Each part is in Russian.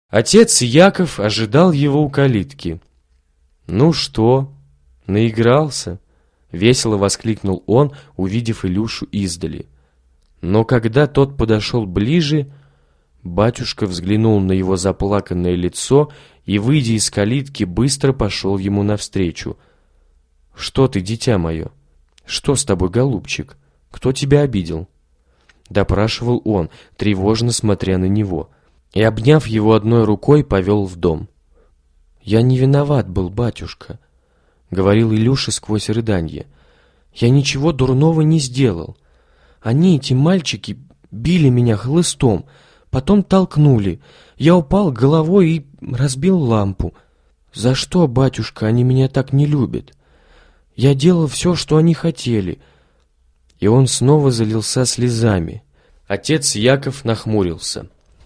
Отец Яков ожидал его у калитки. «Ну что, наигрался?» — весело воскликнул он, увидев Илюшу издали. Но когда тот подошел ближе, батюшка взглянул на его заплаканное лицо и, выйдя из калитки, быстро пошел ему навстречу. «Что ты, дитя мое? Что с тобой, голубчик? Кто тебя обидел?» — допрашивал он, тревожно смотря на него, и, обняв его одной рукой, повел в дом. «Я не виноват был, батюшка», — говорил Илюша сквозь рыданье. «Я ничего дурного не сделал. Они, эти мальчики, били меня хлыстом, потом толкнули. Я упал головой и разбил лампу. За что, батюшка, они меня так не любят? Я делал все, что они хотели». И он снова залился слезами. Отец Яков нахмурился.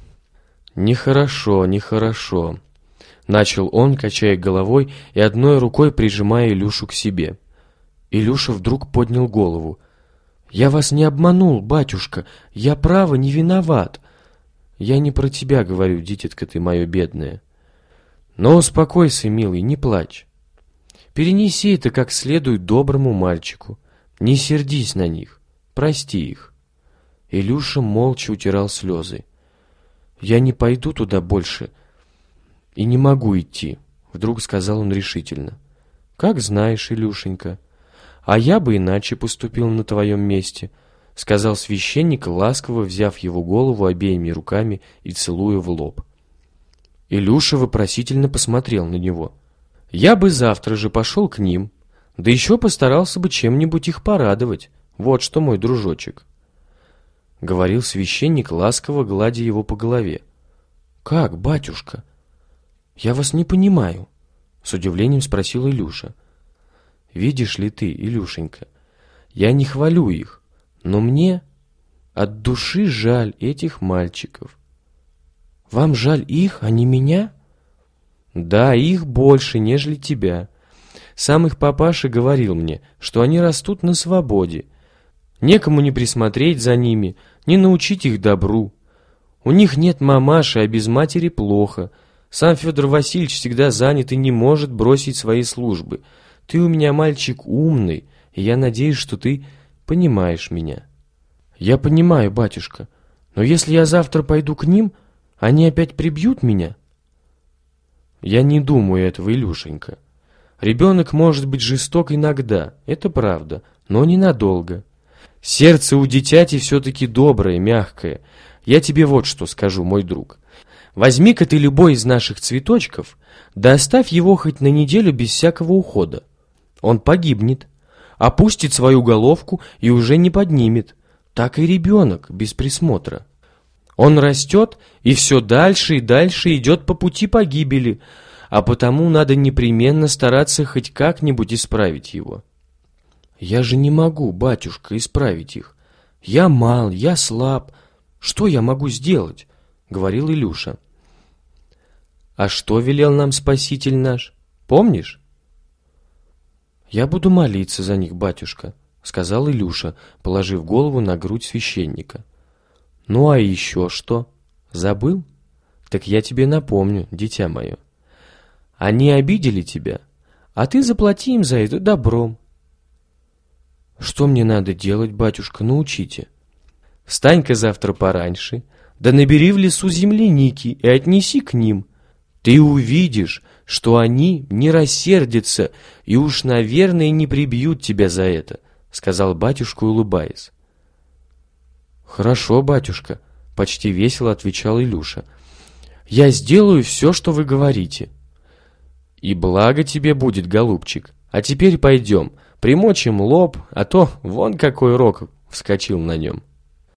«Нехорошо, нехорошо», — начал он, качая головой и одной рукой прижимая Илюшу к себе. Илюша вдруг поднял голову. «Я вас не обманул, батюшка, я право не виноват». «Я не про тебя говорю, дитятка ты мое бедное. Но успокойся, милый, не плачь. Перенеси это как следует доброму мальчику. Не сердись на них, прости их». Илюша молча утирал слезы. «Я не пойду туда больше и не могу идти», — вдруг сказал он решительно. «Как знаешь, Илюшенька. А я бы иначе поступил на твоем месте», — сказал священник, ласково взяв его голову обеими руками и целуя в лоб. Илюша вопросительно посмотрел на него. «Я бы завтра же пошел к ним, да еще постарался бы чем-нибудь их порадовать. Вот что, мой дружочек», — говорил священник, ласково гладя его по голове. «Как, батюшка? Я вас не понимаю», — с удивлением спросил Илюша. «Видишь ли ты, Илюшенька, я не хвалю их, но мне от души жаль этих мальчиков». «Вам жаль их, а не меня?» «Да, их больше, нежели тебя. Сам их папаша говорил мне, что они растут на свободе. Некому не присмотреть за ними, не научить их добру. У них нет мамаши, а без матери плохо. Сам Федор Васильевич всегда занят и не может бросить свои службы. Ты у меня мальчик умный, и я надеюсь, что ты понимаешь меня». «Я понимаю, батюшка, но если я завтра пойду к ним, они опять прибьют меня?» «Я не думаю этого, Илюшенька. Ребенок может быть жесток иногда, это правда, но ненадолго. Сердце у дитяти все-таки доброе, мягкое. Я тебе вот что скажу, мой друг. Возьми-ка ты любой из наших цветочков, да оставь его хоть на неделю без всякого ухода. Он погибнет, опустит свою головку и уже не поднимет. Так и ребенок без присмотра. Он растет и все дальше и дальше идет по пути погибели, а потому надо непременно стараться хоть как-нибудь исправить его». «Я же не могу, батюшка, исправить их. Я мал, я слаб. Что я могу сделать?» — говорил Илюша. «А что велел нам Спаситель наш? Помнишь?» «Я буду молиться за них, батюшка», — сказал Илюша, положив голову на грудь священника. «Ну а еще что? Забыл? Так я тебе напомню, дитя мое. Они обидели тебя, а ты заплати им за это добром». «Что мне надо делать, батюшка, научите?» «Встань-ка завтра пораньше, да набери в лесу земляники и отнеси к ним. Ты увидишь, что они не рассердятся и уж, наверное, не прибьют тебя за это», — сказал батюшка, улыбаясь. «Хорошо, батюшка», — почти весело отвечал Илюша. «Я сделаю все, что вы говорите». «И благо тебе будет, голубчик. А теперь пойдем, примочим лоб, а то вон какой рог вскочил на нем».